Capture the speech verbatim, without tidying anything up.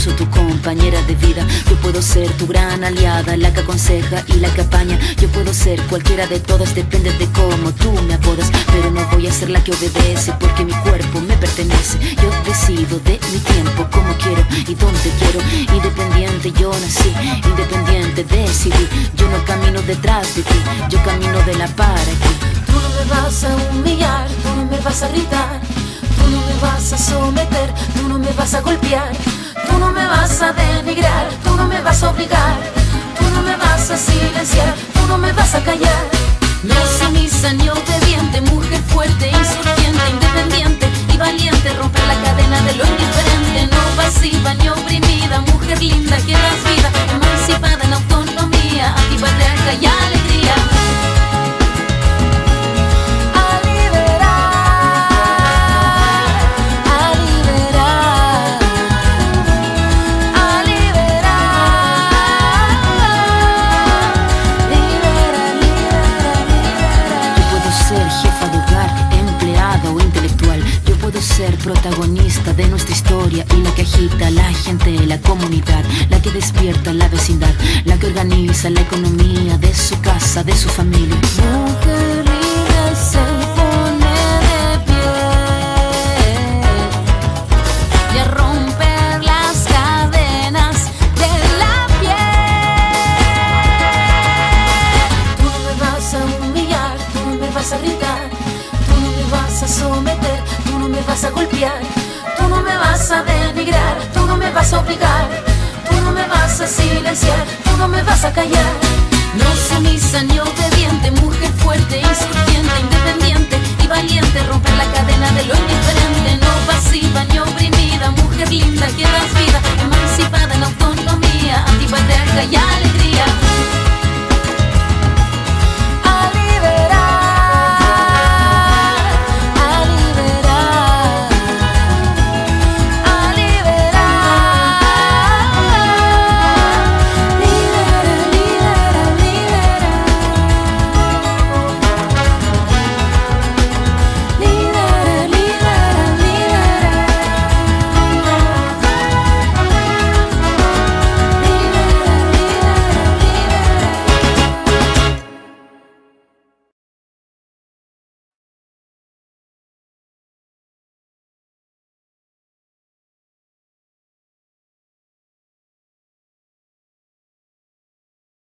soy tu compañera de vida. Yo puedo ser tu gran aliada, la que aconseja y la que apaña. Yo puedo ser cualquiera de todas, depende de cómo tú me apodas. Pero no voy a ser la que obedece, porque mi cuerpo me pertenece. Yo decido de mi tiempo, como quiero y donde quiero. Independiente yo nací, independiente decidí. Yo no camino detrás de ti, yo camino de la para aquí. Tú no me vas a humillar, tú no me vas a gritar, tú no me vas a someter, tú no me vas a golpear, tú no me vas a denigrar, tú no me vas a obligar, tú no me vas a silenciar, tú no me vas a callar. No sumisa ni obediente, mujer fuerte, insurgente, independiente y valiente, romper la cadena de lo indiferente. No pasiva ni oprimida, mujer linda que das vida, emancipada en autonomía, antipatriarca y alegría. Ser protagonista de nuestra historia y la que agita a la gente, la comunidad, la que despierta la vecindad, la que organiza la economía de su casa, de su familia. Mujer libre se pone de pie y a romper las cadenas de la piel. Tú no me vas a humillar, tú no me vas a gritar, tú no me vas a someter, tú no me vas a golpear, tú no me vas a denigrar, tú no me vas a obligar, tú no me vas a silenciar, tú no me vas a callar. No sumisa ni obediente, mujer fuerte, insurgente, independiente y valiente, romper la cadena de lo indiferente. No pasiva ni oprimida, mujer linda que das vida, emancipada en autonomía, antipatriarca y alegría.